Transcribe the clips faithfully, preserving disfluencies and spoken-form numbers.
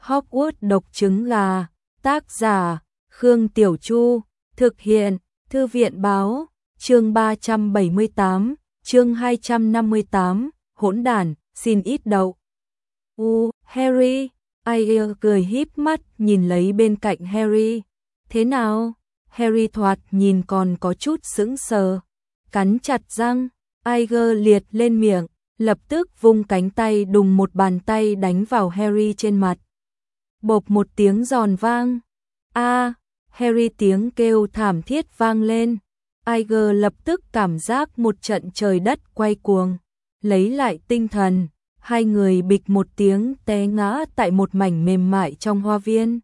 Hogwarts độc trứng gà, tác giả, Khương Tiểu Chu, thực hiện, Thư viện Báo, chương ba trăm bảy mươi tám, chương hai trăm năm mươi tám, hỗn đản, xin ít đậu. U, Harry, ai cười híp mắt nhìn lấy bên cạnh Harry. Thế nào? Harry thoạt nhìn còn có chút sững sờ, cắn chặt răng, Tiger liệt lên miệng, lập tức vung cánh tay đùng một bàn tay đánh vào Harry trên mặt. Bộp một tiếng giòn vang. A, Harry tiếng kêu thảm thiết vang lên. Tiger lập tức cảm giác một trận trời đất quay cuồng, lấy lại tinh thần, hai người bịch một tiếng té ngã tại một mảnh mềm mại trong hoa viên.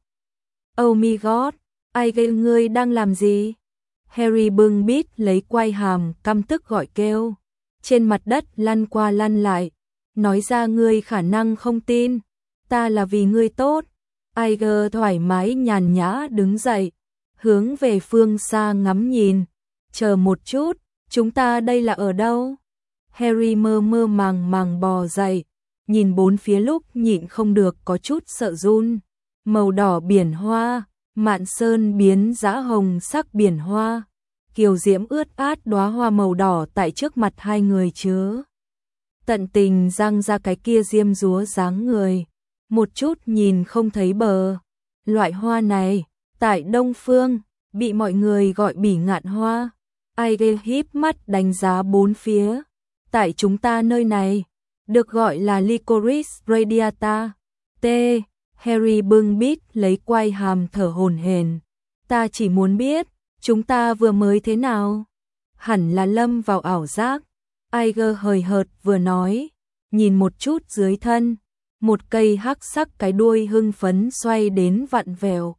Oh my god, Tiger ngươi đang làm gì? Harry bưng bít lấy quai hàm căm tức gọi kêu, trên mặt đất lăn qua lăn lại, nói ra ngươi khả năng không tin, ta là vì ngươi tốt. Tiger thoải mái nhàn nhã đứng dậy, hướng về phương xa ngắm nhìn. Chờ một chút, chúng ta đây là ở đâu? Harry mơ mơ màng màng bò dậy, nhìn bốn phía lúc nhịn không được có chút sợ run. Màu đỏ biển hoa, mạn sơn biến dã hồng sắc biển hoa, kiều diễm ướt át đóa hoa màu đỏ tại trước mặt hai người chứa tận tình răng ra cái kia diêm dúa dáng người, một chút nhìn không thấy bờ. Loại hoa này, tại Đông Phương, bị mọi người gọi bỉ ngạn hoa. Tiger híp mắt đánh giá bốn phía. Tại chúng ta nơi này, được gọi là Licorice radiata. T. Harry bưng bít lấy quai hàm thở hổn hển. Ta chỉ muốn biết, chúng ta vừa mới thế nào? Hẳn là lâm vào ảo giác. Tiger hời hợt vừa nói, nhìn một chút dưới thân, một cây hắc sắc cái đuôi hưng phấn xoay đến vặn vẹo.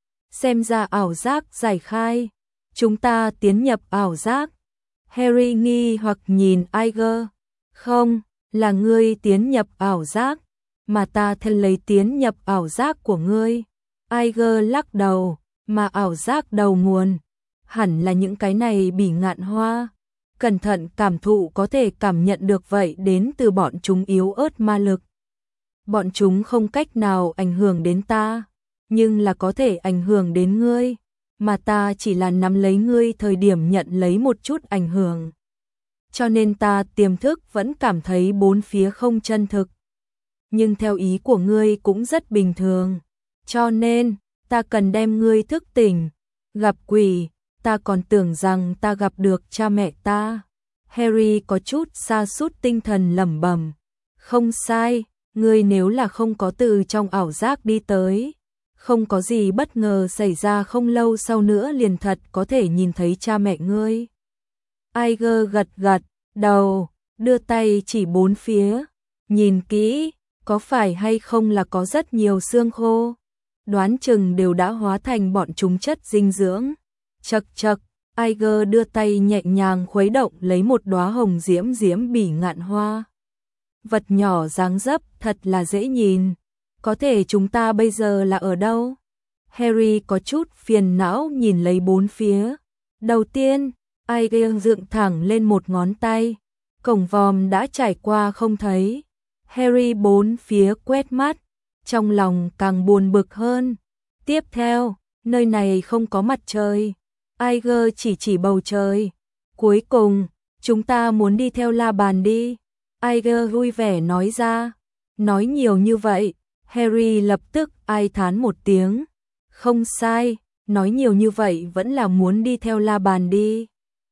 Xem ra ảo giác giải khai, chúng ta tiến nhập ảo giác. Harry nghi hoặc nhìn Tiger. Không, là ngươi tiến nhập ảo giác, mà ta thân lấy tiến nhập ảo giác của ngươi. Tiger lắc đầu, mà ảo giác đầu nguồn, hẳn là những cái này bỉ ngạn hoa. Cẩn thận cảm thụ có thể cảm nhận được vậy đến từ bọn chúng yếu ớt ma lực. Bọn chúng không cách nào ảnh hưởng đến ta, nhưng là có thể ảnh hưởng đến ngươi, mà ta chỉ là nắm lấy ngươi thời điểm nhận lấy một chút ảnh hưởng. Cho nên ta tiềm thức vẫn cảm thấy bốn phía không chân thực. Nhưng theo ý của ngươi cũng rất bình thường. Cho nên, ta cần đem ngươi thức tỉnh. Gặp quỷ, ta còn tưởng rằng ta gặp được cha mẹ ta. Harry có chút sa sút tinh thần lẩm bẩm. Không sai, ngươi nếu là không có từ trong ảo giác đi tới, không có gì bất ngờ xảy ra không lâu sau nữa liền thật có thể nhìn thấy cha mẹ ngươi. Tiger gật gật đầu, đưa tay chỉ bốn phía, nhìn kỹ, có phải hay không là có rất nhiều xương khô, đoán chừng đều đã hóa thành bọn chúng chất dinh dưỡng. Chậc chậc, Tiger đưa tay nhẹ nhàng khuấy động lấy một đóa hồng diễm diễm bỉ ngạn hoa. Vật nhỏ dáng dấp thật là dễ nhìn. Có thể chúng ta bây giờ là ở đâu? Harry có chút phiền não nhìn lấy bốn phía. Đầu tiên, Tiger dựng thẳng lên một ngón tay. Cổng vòm đã trải qua không thấy. Harry bốn phía quét mắt, trong lòng càng buồn bực hơn. Tiếp theo, nơi này không có mặt trời. Tiger chỉ chỉ bầu trời. Cuối cùng, chúng ta muốn đi theo la bàn đi. Tiger vui vẻ nói ra. Nói nhiều như vậy, Harry lập tức ai thán một tiếng. Không sai, nói nhiều như vậy vẫn là muốn đi theo la bàn đi.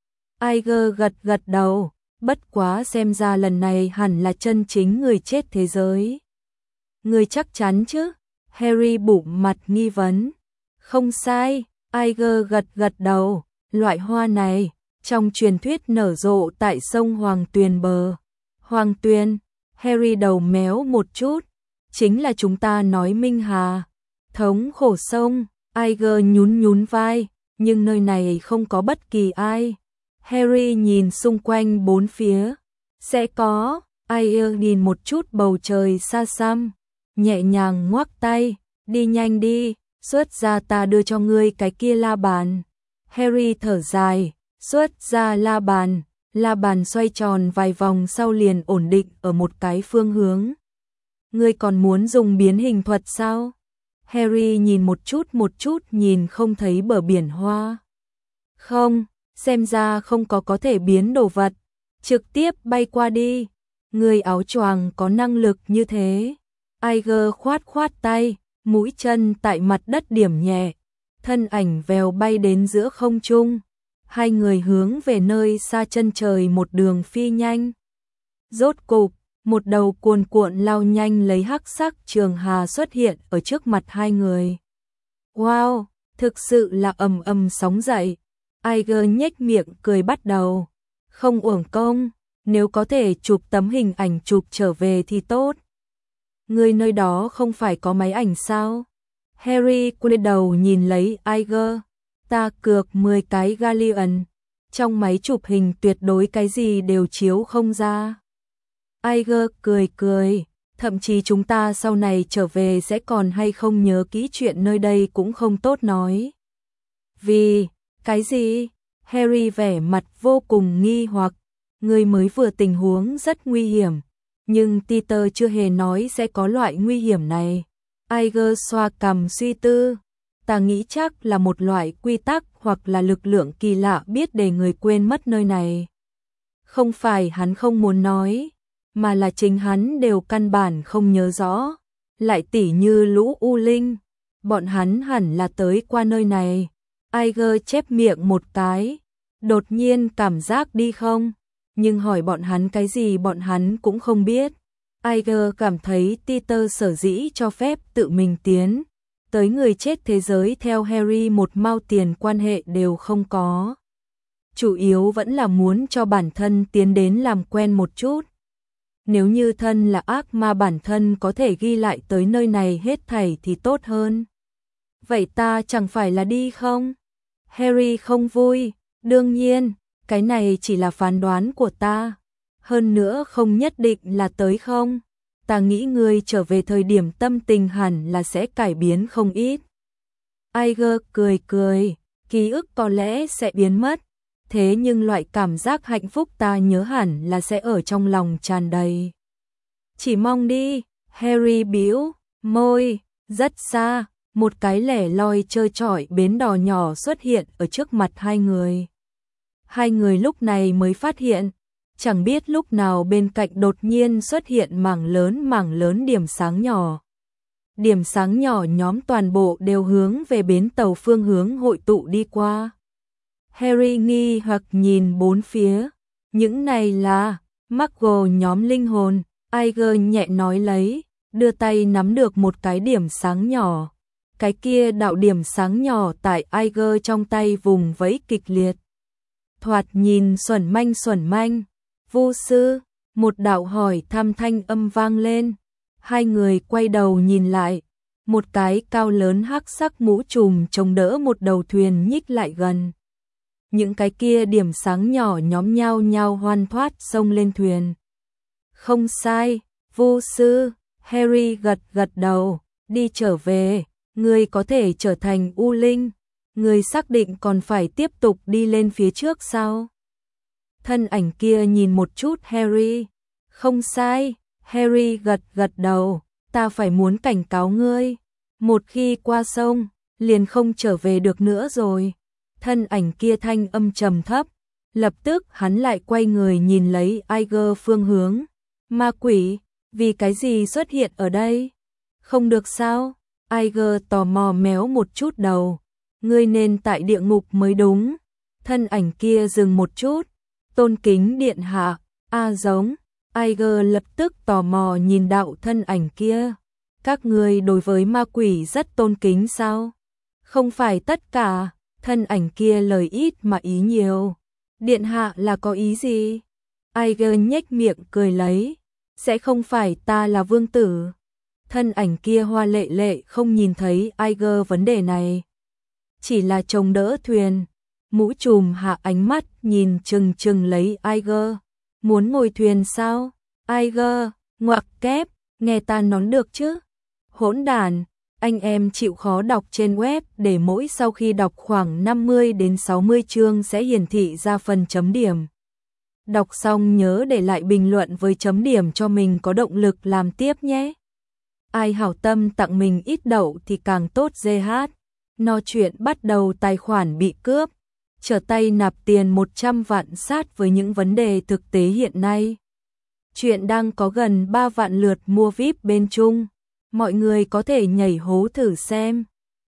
Tiger gật gật đầu, bất quá xem ra lần này hẳn là chân chính người chết thế giới. Người chắc chắn chứ? Harry bụng mặt nghi vấn. Không sai, Tiger gật gật đầu, loại hoa này, trong truyền thuyết nở rộ tại sông Hoàng Tuyền bờ. Hoàng Tuyền, Harry đầu méo một chút, chính là chúng ta nói Minh Hà. Thống khổ sông, Tiger nhún nhún vai, nhưng nơi này không có bất kỳ ai. Harry nhìn xung quanh bốn phía, sẽ có. Tiger nhìn một chút bầu trời xa xăm, nhẹ nhàng ngoắc tay, đi nhanh đi, xuất ra ta đưa cho ngươi cái kia la bàn. Harry thở dài, xuất ra la bàn, la bàn xoay tròn vài vòng sau liền ổn định ở một cái phương hướng. Ngươi còn muốn dùng biến hình thuật sao? Harry nhìn một chút một chút nhìn không thấy bờ biển hoa. Không, xem ra không có có thể biến đồ vật, trực tiếp bay qua đi. Người áo choàng có năng lực như thế. Iger khoát khoát tay, mũi chân tại mặt đất điểm nhẹ, thân ảnh vèo bay đến giữa không trung. Hai người hướng về nơi xa chân trời một đường phi nhanh. Rốt cục, một đầu cuồn cuộn lao nhanh lấy hắc sắc trường hà xuất hiện ở trước mặt hai người. Wow, thực sự là ầm ầm sóng dậy. Iger nhếch miệng cười bắt đầu. Không uổng công, nếu có thể chụp tấm hình ảnh chụp trở về thì tốt. Người nơi đó không phải có máy ảnh sao? Harry quay đầu nhìn lấy Iger. Ta cược mười cái galleon. Trong máy chụp hình tuyệt đối cái gì đều chiếu không ra. Iger cười cười. Thậm chí chúng ta sau này trở về sẽ còn hay không nhớ kỹ chuyện nơi đây cũng không tốt nói. Vì, cái gì? Harry vẻ mặt vô cùng nghi hoặc. Người mới vừa tình huống rất nguy hiểm. Nhưng Peter chưa hề nói sẽ có loại nguy hiểm này. Iger xoa cằm suy tư. Ta nghĩ chắc là một loại quy tắc hoặc là lực lượng kỳ lạ biết để người quên mất nơi này. Không phải hắn không muốn nói, mà là chính hắn đều căn bản không nhớ rõ. Lại tỉ như lũ U Linh, bọn hắn hẳn là tới qua nơi này. Iger chép miệng một cái, đột nhiên cảm giác đi không, nhưng hỏi bọn hắn cái gì bọn hắn cũng không biết. Iger cảm thấy Peter sở dĩ cho phép tự mình tiến tới người chết thế giới theo Harry một mao tiền quan hệ đều không có. Chủ yếu vẫn là muốn cho bản thân tiến đến làm quen một chút. Nếu như thân là ác ma bản thân có thể ghi lại tới nơi này hết thảy thì tốt hơn. Vậy ta chẳng phải là đi không? Harry không vui, đương nhiên, cái này chỉ là phán đoán của ta. Hơn nữa không nhất định là tới không. Ta nghĩ ngươi trở về thời điểm tâm tình hẳn là sẽ cải biến không ít. Iger cười cười, ký ức có lẽ sẽ biến mất. Thế nhưng loại cảm giác hạnh phúc ta nhớ hẳn là sẽ ở trong lòng tràn đầy. Chỉ mong đi, Harry bĩu môi, rất xa, một cái lẻ loi trơ trọi bến đò nhỏ xuất hiện ở trước mặt hai người. Hai người lúc này mới phát hiện, chẳng biết lúc nào bên cạnh đột nhiên xuất hiện mảng lớn mảng lớn điểm sáng nhỏ. Điểm sáng nhỏ nhóm toàn bộ đều hướng về bến tàu phương hướng hội tụ đi qua. Harry nghi hoặc nhìn bốn phía, những này là Muggle nhóm linh hồn. Iger nhẹ nói lấy, đưa tay nắm được một cái điểm sáng nhỏ. Cái kia đạo điểm sáng nhỏ tại Iger trong tay vùng vẫy kịch liệt. Thoạt nhìn xuẩn manh xuẩn manh. Vô sư, một đạo hỏi thăm thanh âm vang lên. Hai người quay đầu nhìn lại. Một cái cao lớn hắc sắc mũ trùm chống đỡ một đầu thuyền nhích lại gần. Những cái kia điểm sáng nhỏ nhóm nhau nhau hoan thoát xông lên thuyền. Không sai, vô sư, Harry gật gật đầu, đi trở về, người có thể trở thành U Linh, người xác định còn phải tiếp tục đi lên phía trước sao? Thân ảnh kia nhìn một chút Harry, không sai, Harry gật gật đầu, ta phải muốn cảnh cáo ngươi, một khi qua sông, liền không trở về được nữa rồi. Thân ảnh kia thanh âm trầm thấp, lập tức hắn lại quay người nhìn lấy Iger phương hướng. Ma quỷ, vì cái gì xuất hiện ở đây? Không được sao? Iger tò mò méo một chút đầu. Ngươi nên tại địa ngục mới đúng. Thân ảnh kia dừng một chút. Tôn kính điện hạ, a giống. Iger lập tức tò mò nhìn đạo thân ảnh kia. Các ngươi đối với ma quỷ rất tôn kính sao? Không phải tất cả. Thân ảnh kia lời ít mà ý nhiều. Điện hạ là có ý gì? Iger nhếch miệng cười lấy. Sẽ không phải ta là vương tử. Thân ảnh kia hoa lệ lệ không nhìn thấy Iger vấn đề này. Chỉ là chồng đỡ thuyền. Mũ trùm hạ ánh mắt nhìn chừng chừng lấy Iger. Muốn ngồi thuyền sao? Iger, ngoặc kép, nghe ta nói được chứ? Hỗn đàn, anh em chịu khó đọc trên web để mỗi sau khi đọc khoảng năm mươi đến sáu mươi chương sẽ hiển thị ra phần chấm điểm. Đọc xong nhớ để lại bình luận với chấm điểm cho mình có động lực làm tiếp nhé. ai hảo tâm tặng mình ít đậu thì càng tốt giê hát. No chuyện bắt đầu tài khoản bị cướp, trở tay nạp tiền một trăm vạn sát với những vấn đề thực tế hiện nay. Chuyện đang có gần ba vạn lượt mua víp bên Trung, mọi người có thể nhảy hố thử xem.